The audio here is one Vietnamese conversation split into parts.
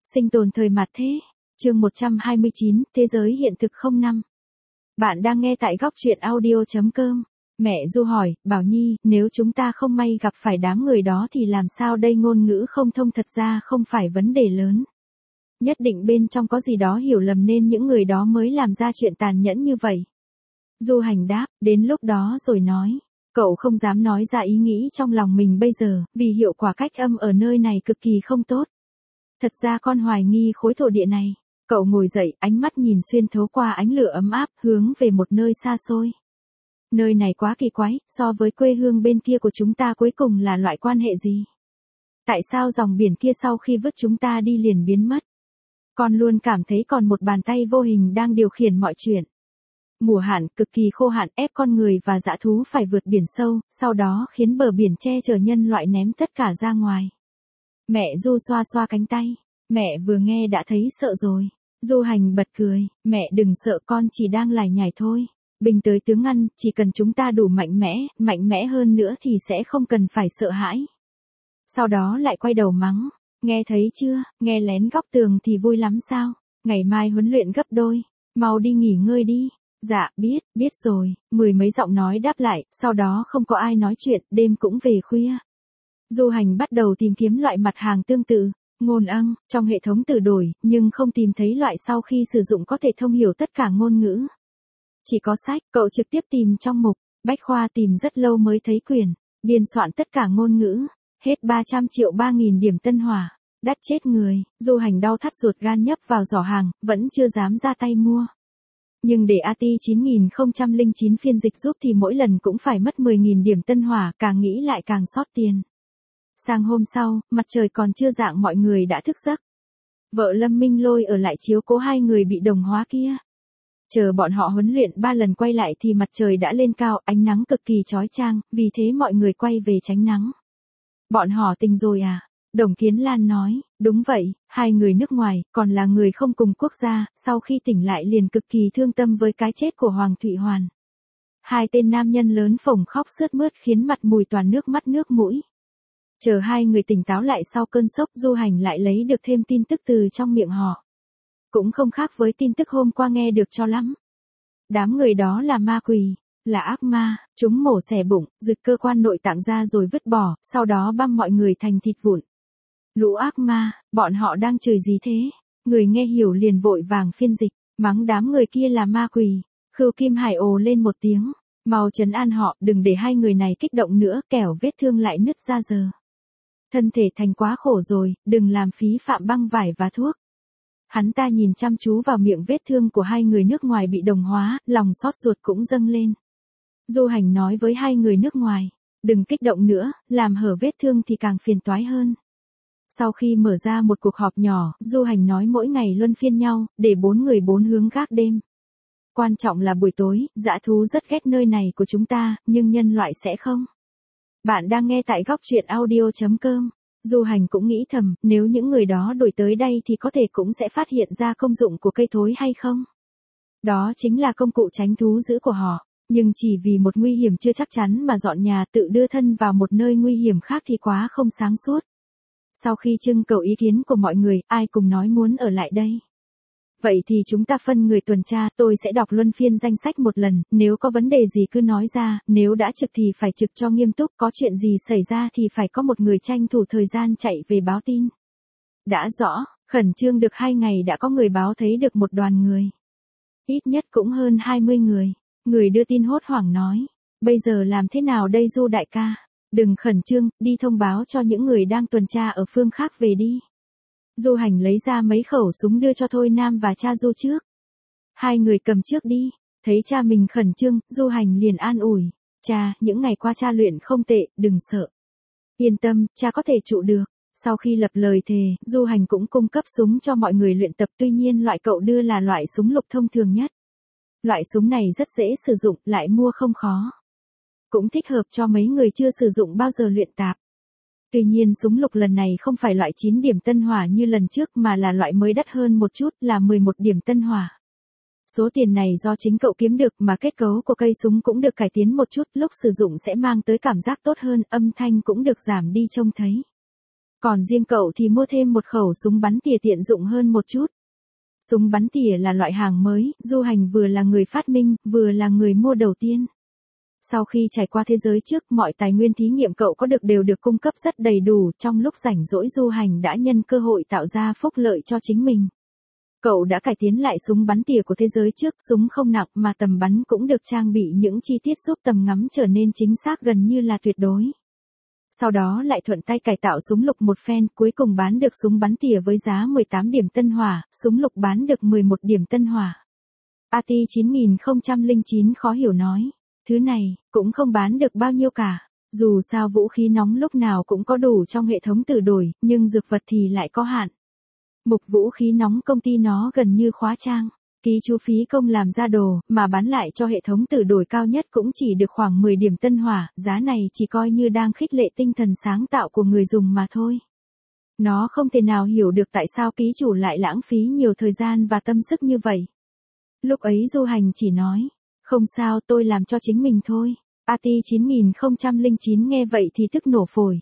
Sinh tồn thời mạt thế. Chương 129, Thế giới hiện thực 05. Bạn đang nghe tại góc truyện audio.com. Mẹ Du hỏi, Bảo Nhi, nếu chúng ta không may gặp phải đám người đó thì làm sao đây? Ngôn ngữ không thông thật ra không phải vấn đề lớn. Nhất định bên trong có gì đó hiểu lầm nên những người đó mới làm ra chuyện tàn nhẫn như vậy. Du Hành đáp, đến lúc đó rồi nói. Cậu không dám nói ra ý nghĩ trong lòng mình bây giờ, vì hiệu quả cách âm ở nơi này cực kỳ không tốt. Thật ra con hoài nghi khối thổ địa này. Cậu ngồi dậy, ánh mắt nhìn xuyên thấu qua ánh lửa ấm áp, hướng về một nơi xa xôi. Nơi này quá kỳ quái, so với quê hương bên kia của chúng ta cuối cùng là loại quan hệ gì? Tại sao dòng biển kia sau khi vứt chúng ta đi liền biến mất? Con luôn cảm thấy còn một bàn tay vô hình đang điều khiển mọi chuyện. Mùa hạn cực kỳ khô hạn ép con người và dã thú phải vượt biển sâu, sau đó khiến bờ biển che chở nhân loại ném tất cả ra ngoài. Mẹ Du xoa xoa cánh tay. Mẹ vừa nghe đã thấy sợ rồi. Du Hành bật cười, mẹ đừng sợ, con chỉ đang lải nhải thôi. Bình tới tướng ngăn, chỉ cần chúng ta đủ mạnh mẽ hơn nữa thì sẽ không cần phải sợ hãi. Sau đó lại quay đầu mắng, nghe thấy chưa, nghe lén góc tường thì vui lắm sao, ngày mai huấn luyện gấp đôi, mau đi nghỉ ngơi đi. Dạ, biết rồi, 10 mấy giọng nói đáp lại, sau đó không có ai nói chuyện, đêm cũng về khuya. Du Hành bắt đầu tìm kiếm loại mặt hàng tương tự. Ngôn âng, trong hệ thống tự đổi, nhưng không tìm thấy loại sau khi sử dụng có thể thông hiểu tất cả ngôn ngữ. Chỉ có sách, cậu trực tiếp tìm trong mục, bách khoa tìm rất lâu mới thấy quyển, biên soạn tất cả ngôn ngữ, hết 300 triệu 3.000 điểm tân hỏa, đắt chết người. Du Hành đau thắt ruột gan nhấp vào giỏ hàng, vẫn chưa dám ra tay mua. Nhưng để AT 9009 phiên dịch giúp thì mỗi lần cũng phải mất 10.000 điểm tân hỏa, càng nghĩ lại càng sót tiền. Sang hôm sau, mặt trời còn chưa rạng mọi người đã thức giấc. Vợ Lâm Minh Lôi ở lại chiếu cố hai người bị đồng hóa kia. Chờ bọn họ huấn luyện 3 lần quay lại thì mặt trời đã lên cao, ánh nắng cực kỳ chói chang, vì thế mọi người quay về tránh nắng. Bọn họ tỉnh rồi à? Đồng Kiến Lan nói, đúng vậy, hai người nước ngoài, còn là người không cùng quốc gia, sau khi tỉnh lại liền cực kỳ thương tâm với cái chết của Hoàng Thụy Hoàn. Hai tên nam nhân lớn phồng khóc sướt mướt khiến mặt mùi toàn nước mắt nước mũi. Chờ hai người tỉnh táo lại sau cơn sốc, Du Hành lại lấy được thêm tin tức từ trong miệng họ. Cũng không khác với tin tức hôm qua nghe được cho lắm. Đám người đó là ma quỷ, là ác ma, chúng mổ xẻ bụng, rực cơ quan nội tạng ra rồi vứt bỏ, sau đó băm mọi người thành thịt vụn. Lũ ác ma, bọn họ đang chửi gì thế? Người nghe hiểu liền vội vàng phiên dịch, mắng đám người kia là ma quỷ. Khưu Kim Hải ồ lên một tiếng, mau trấn an họ, đừng để hai người này kích động nữa, kẻo vết thương lại nứt ra giờ. Thân thể thành quá khổ rồi, đừng làm phí phạm băng vải và thuốc. Hắn ta nhìn chăm chú vào miệng vết thương của hai người nước ngoài bị đồng hóa, lòng xót ruột cũng dâng lên. Du Hành nói với hai người nước ngoài, đừng kích động nữa, làm hở vết thương thì càng phiền toái hơn. Sau khi mở ra một cuộc họp nhỏ, Du Hành nói mỗi ngày luân phiên nhau, để 4 người 4 hướng gác đêm. Quan trọng là buổi tối, dã thú rất ghét nơi này của chúng ta, nhưng nhân loại sẽ không. Bạn đang nghe tại góc truyện audio.com. Du Hành cũng nghĩ thầm, nếu những người đó đuổi tới đây thì có thể cũng sẽ phát hiện ra công dụng của cây thối hay không? Đó chính là công cụ tránh thú dữ của họ, nhưng chỉ vì một nguy hiểm chưa chắc chắn mà dọn nhà tự đưa thân vào một nơi nguy hiểm khác thì quá không sáng suốt. Sau khi trưng cầu ý kiến của mọi người, ai cùng nói muốn ở lại đây? Vậy thì chúng ta phân người tuần tra, tôi sẽ đọc luân phiên danh sách một lần, nếu có vấn đề gì cứ nói ra, nếu đã trực thì phải trực cho nghiêm túc, có chuyện gì xảy ra thì phải có một người tranh thủ thời gian chạy về báo tin. Đã rõ, khẩn trương được 2 ngày đã có người báo thấy được một đoàn người. Ít nhất cũng hơn 20 người. Người đưa tin hốt hoảng nói, bây giờ làm thế nào đây Du đại ca? Đừng khẩn trương, đi thông báo cho những người đang tuần tra ở phương khác về đi. Du Hành lấy ra mấy khẩu súng đưa cho Thôi Nam và cha Du trước. Hai người cầm trước đi. Thấy cha mình khẩn trương, Du Hành liền an ủi. Cha, những ngày qua cha luyện không tệ, đừng sợ. Yên tâm, cha có thể trụ được. Sau khi lập lời thề, Du Hành cũng cung cấp súng cho mọi người luyện tập, tuy nhiên loại cậu đưa là loại súng lục thông thường nhất. Loại súng này rất dễ sử dụng, lại mua không khó. Cũng thích hợp cho mấy người chưa sử dụng bao giờ luyện tập. Tuy nhiên súng lục lần này không phải loại 9 điểm tân hỏa như lần trước mà là loại mới đắt hơn một chút, là 11 điểm tân hỏa. Số tiền này do chính cậu kiếm được mà kết cấu của cây súng cũng được cải tiến một chút, lúc sử dụng sẽ mang tới cảm giác tốt hơn, âm thanh cũng được giảm đi trông thấy. Còn riêng cậu thì mua thêm một khẩu súng bắn tỉa tiện dụng hơn một chút. Súng bắn tỉa là loại hàng mới, Du Hành vừa là người phát minh, vừa là người mua đầu tiên. Sau khi trải qua thế giới trước, mọi tài nguyên thí nghiệm cậu có được đều được cung cấp rất đầy đủ, trong lúc rảnh rỗi Du Hành đã nhân cơ hội tạo ra phúc lợi cho chính mình. Cậu đã cải tiến lại súng bắn tỉa của thế giới trước, súng không nặng mà tầm bắn cũng được trang bị những chi tiết giúp tầm ngắm trở nên chính xác gần như là tuyệt đối. Sau đó lại thuận tay cải tạo súng lục một phen, cuối cùng bán được súng bắn tỉa với giá 18 điểm tân hỏa, súng lục bán được 11 điểm tân hỏa. AT 9009 khó hiểu nói, thứ này, cũng không bán được bao nhiêu cả. Dù sao vũ khí nóng lúc nào cũng có đủ trong hệ thống tự đổi, nhưng dược vật thì lại có hạn. Mục vũ khí nóng công ty nó gần như khóa trang. Ký chú phí công làm ra đồ, mà bán lại cho hệ thống tự đổi cao nhất cũng chỉ được khoảng 10 điểm tân hỏa, giá này chỉ coi như đang khích lệ tinh thần sáng tạo của người dùng mà thôi. Nó không thể nào hiểu được tại sao ký chủ lại lãng phí nhiều thời gian và tâm sức như vậy. Lúc ấy Du Hành chỉ nói, không sao, tôi làm cho chính mình thôi. AT 9009 nghe vậy thì tức nổ phổi.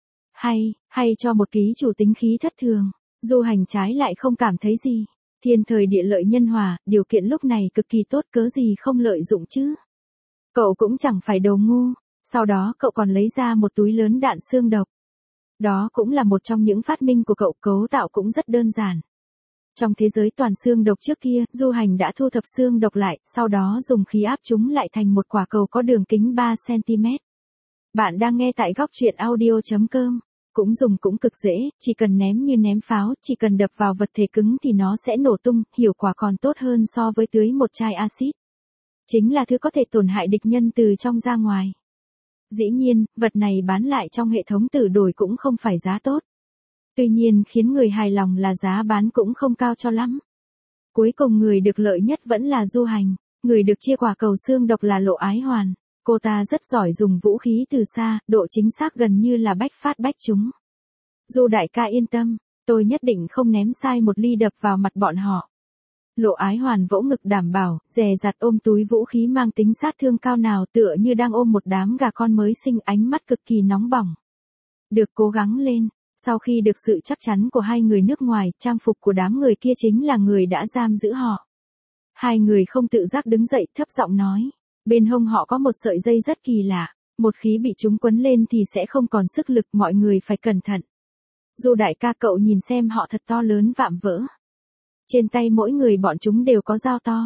Hay cho một ký chủ tính khí thất thường. Du Hành trái lại không cảm thấy gì. Thiên thời địa lợi nhân hòa, điều kiện lúc này cực kỳ tốt, cớ gì không lợi dụng chứ. Cậu cũng chẳng phải đồ ngu. Sau đó cậu còn lấy ra một túi lớn đạn xương độc. Đó cũng là một trong những phát minh của cậu, cấu tạo cũng rất đơn giản. Trong thế giới toàn xương độc trước kia, Du Hành đã thu thập xương độc lại, sau đó dùng khí áp chúng lại thành một quả cầu có đường kính 3 cm. Bạn đang nghe tại góc truyện audio.com. Cũng dùng cũng cực dễ, chỉ cần ném như ném pháo, chỉ cần đập vào vật thể cứng thì nó sẽ nổ tung, hiệu quả còn tốt hơn so với tưới một chai axit. Chính là thứ có thể tổn hại địch nhân từ trong ra ngoài. Dĩ nhiên, vật này bán lại trong hệ thống tự đổi cũng không phải giá tốt. Tuy nhiên khiến người hài lòng là giá bán cũng không cao cho lắm. Cuối cùng người được lợi nhất vẫn là Du Hành, người được chia quả cầu xương độc là Lộ Ái Hoàn. Cô ta rất giỏi dùng vũ khí từ xa, độ chính xác gần như là bách phát bách trúng. Du đại ca yên tâm, tôi nhất định không ném sai một ly đập vào mặt bọn họ. Lộ Ái Hoàn vỗ ngực đảm bảo, dè dặt ôm túi vũ khí mang tính sát thương cao nào, tựa như đang ôm một đám gà con mới sinh, ánh mắt cực kỳ nóng bỏng. Được, cố gắng lên. Sau khi được sự chắc chắn của hai người nước ngoài, trang phục của đám người kia chính là người đã giam giữ họ. Hai người không tự giác đứng dậy, thấp giọng nói. Bên hông họ có một sợi dây rất kỳ lạ, một khi bị chúng quấn lên thì sẽ không còn sức lực, mọi người phải cẩn thận. Du đại ca, cậu nhìn xem họ thật to lớn vạm vỡ. Trên tay mỗi người bọn chúng đều có dao to.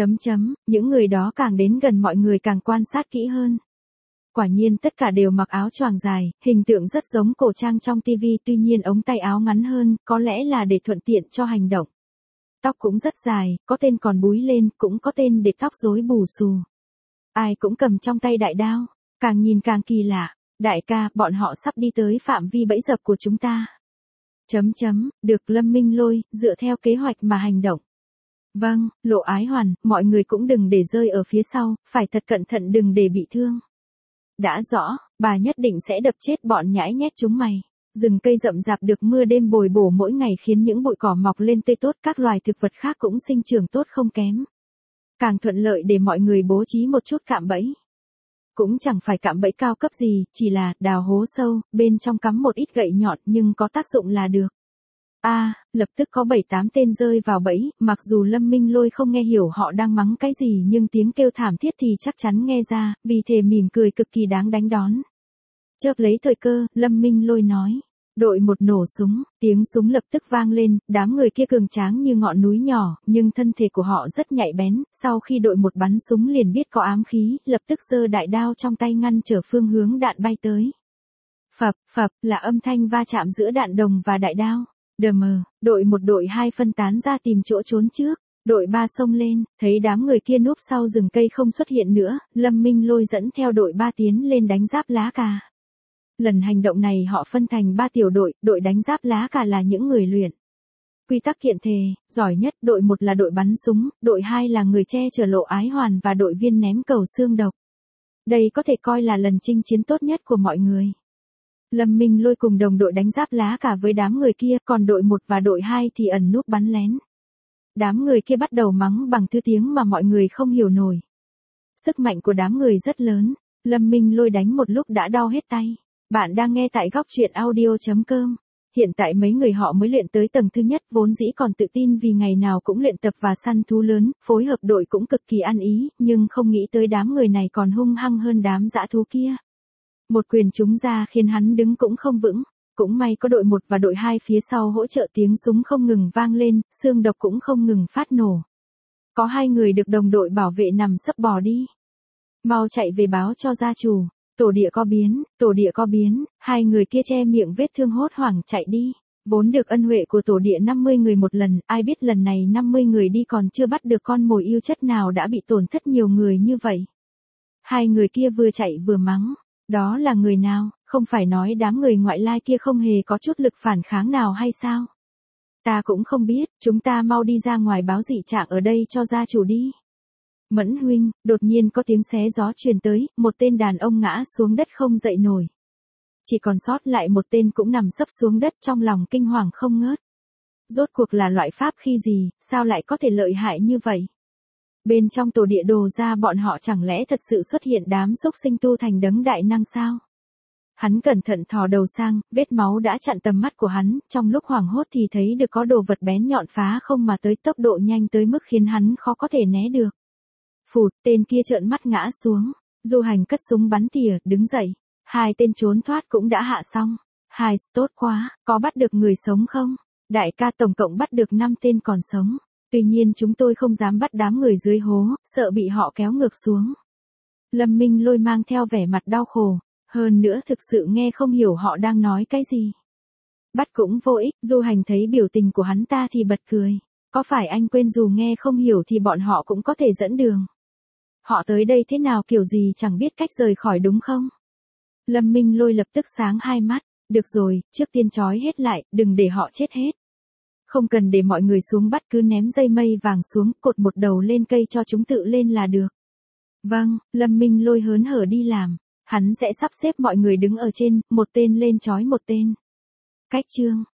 Những người đó càng đến gần mọi người càng quan sát kỹ hơn. Quả nhiên tất cả đều mặc áo choàng dài, hình tượng rất giống cổ trang trong TV, tuy nhiên ống tay áo ngắn hơn, có lẽ là để thuận tiện cho hành động. Tóc cũng rất dài, có tên còn búi lên, cũng có tên để tóc rối bù xù. Ai cũng cầm trong tay đại đao, càng nhìn càng kỳ lạ. Đại ca, bọn họ sắp đi tới phạm vi bẫy dập của chúng ta. Được, Lâm Minh Lôi, dựa theo kế hoạch mà hành động. Vâng, Lộ Ái Hoàn, mọi người cũng đừng để rơi ở phía sau, phải thật cẩn thận đừng để bị thương. Đã rõ, bà nhất định sẽ đập chết bọn nhãi nhét chúng mày. Rừng cây rậm rạp được mưa đêm bồi bổ mỗi ngày khiến những bụi cỏ mọc lên tươi tốt, các loài thực vật khác cũng sinh trưởng tốt không kém. Càng thuận lợi để mọi người bố trí một chút cạm bẫy. Cũng chẳng phải cạm bẫy cao cấp gì, chỉ là đào hố sâu, bên trong cắm một ít gậy nhọn nhưng có tác dụng là được. Lập tức có 7-8 tên rơi vào bẫy, mặc dù Lâm Minh Lôi không nghe hiểu họ đang mắng cái gì nhưng tiếng kêu thảm thiết thì chắc chắn nghe ra, vì thế mỉm cười cực kỳ đáng đánh đón. Chớp lấy thời cơ, Lâm Minh Lôi nói. Đội một nổ súng, tiếng súng lập tức vang lên, đám người kia cường tráng như ngọn núi nhỏ, nhưng thân thể của họ rất nhạy bén, sau khi đội một bắn súng liền biết có ám khí, lập tức giơ đại đao trong tay ngăn trở phương hướng đạn bay tới. Phập là âm thanh va chạm giữa đạn đồng và đại đao. Đội một đội 2 phân tán ra tìm chỗ trốn trước, đội 3 xông lên, thấy đám người kia núp sau rừng cây không xuất hiện nữa, Lâm Minh Lôi dẫn theo đội 3 tiến lên đánh giáp lá cà. Lần hành động này họ phân thành 3 tiểu đội, đội đánh giáp lá cà là những người luyện quy tắc kiện thể, giỏi nhất, đội 1 là đội bắn súng, đội 2 là người che chở Lộ Ái Hoàn và đội viên ném cầu xương độc. Đây có thể coi là lần chinh chiến tốt nhất của mọi người. Lâm Minh Lôi cùng đồng đội đánh giáp lá cả với đám người kia, còn đội 1 và đội 2 thì ẩn núp bắn lén. Đám người kia bắt đầu mắng bằng thứ tiếng mà mọi người không hiểu nổi. Sức mạnh của đám người rất lớn, Lâm Minh Lôi đánh một lúc đã đau hết tay. Bạn đang nghe tại góc truyện audio.com. Hiện tại mấy người họ mới luyện tới tầng thứ nhất, vốn dĩ còn tự tin vì ngày nào cũng luyện tập và săn thú lớn, phối hợp đội cũng cực kỳ ăn ý, nhưng không nghĩ tới đám người này còn hung hăng hơn đám dã thú kia. Một quyền trúng ra khiến hắn đứng cũng không vững. Cũng may có đội 1 và đội 2 phía sau hỗ trợ, tiếng súng không ngừng vang lên, xương độc cũng không ngừng phát nổ. Có 2 người được đồng đội bảo vệ nằm sấp bò đi. Mau chạy về báo cho gia chủ. Tổ địa có biến, 2 người kia che miệng vết thương hốt hoảng chạy đi. Vốn được ân huệ của tổ địa 50 người một lần, ai biết lần này 50 người đi còn chưa bắt được con mồi yêu chất nào đã bị tổn thất nhiều người như vậy. 2 người kia vừa chạy vừa mắng. Đó là người nào, không phải nói đám người ngoại lai kia không hề có chút lực phản kháng nào hay sao? Ta cũng không biết, chúng ta mau đi ra ngoài báo dị trạng ở đây cho gia chủ đi. Mẫn huynh, đột nhiên có tiếng xé gió truyền tới, một tên đàn ông ngã xuống đất không dậy nổi. Chỉ còn sót lại một tên cũng nằm sấp xuống đất trong lòng kinh hoàng không ngớt. Rốt cuộc là loại pháp khi gì, sao lại có thể lợi hại như vậy? Bên trong tổ địa đồ ra bọn họ chẳng lẽ thật sự xuất hiện đám xúc sinh tu thành đấng đại năng sao? Hắn cẩn thận thò đầu sang, vết máu đã chặn tầm mắt của hắn, trong lúc hoảng hốt thì thấy được có đồ vật bén nhọn phá không mà tới, tốc độ nhanh tới mức khiến hắn khó có thể né được. Phụt, tên kia trợn mắt ngã xuống. Du Hành cất súng bắn tỉa, đứng dậy. 2 tên trốn thoát cũng đã hạ xong. Tốt quá, có bắt được người sống không? Đại ca, tổng cộng bắt được 5 tên còn sống. Tuy nhiên chúng tôi không dám bắt đám người dưới hố, sợ bị họ kéo ngược xuống. Lâm Minh Lôi mang theo vẻ mặt đau khổ. Hơn nữa thực sự nghe không hiểu họ đang nói cái gì. Bắt cũng vô ích, Du Hành thấy biểu tình của hắn ta thì bật cười. Có phải anh quên dù nghe không hiểu thì bọn họ cũng có thể dẫn đường. Họ tới đây thế nào kiểu gì chẳng biết cách rời khỏi đúng không? Lâm Minh Lôi lập tức sáng hai mắt. Được rồi, trước tiên trói hết lại, đừng để họ chết hết. Không cần để mọi người xuống bắt, cứ ném dây mây vàng xuống, cột một đầu lên cây cho chúng tự lên là được. Vâng, Lâm Minh Lôi hớn hở đi làm. Hắn sẽ sắp xếp mọi người đứng ở trên, một tên lên trói một tên. Cách chương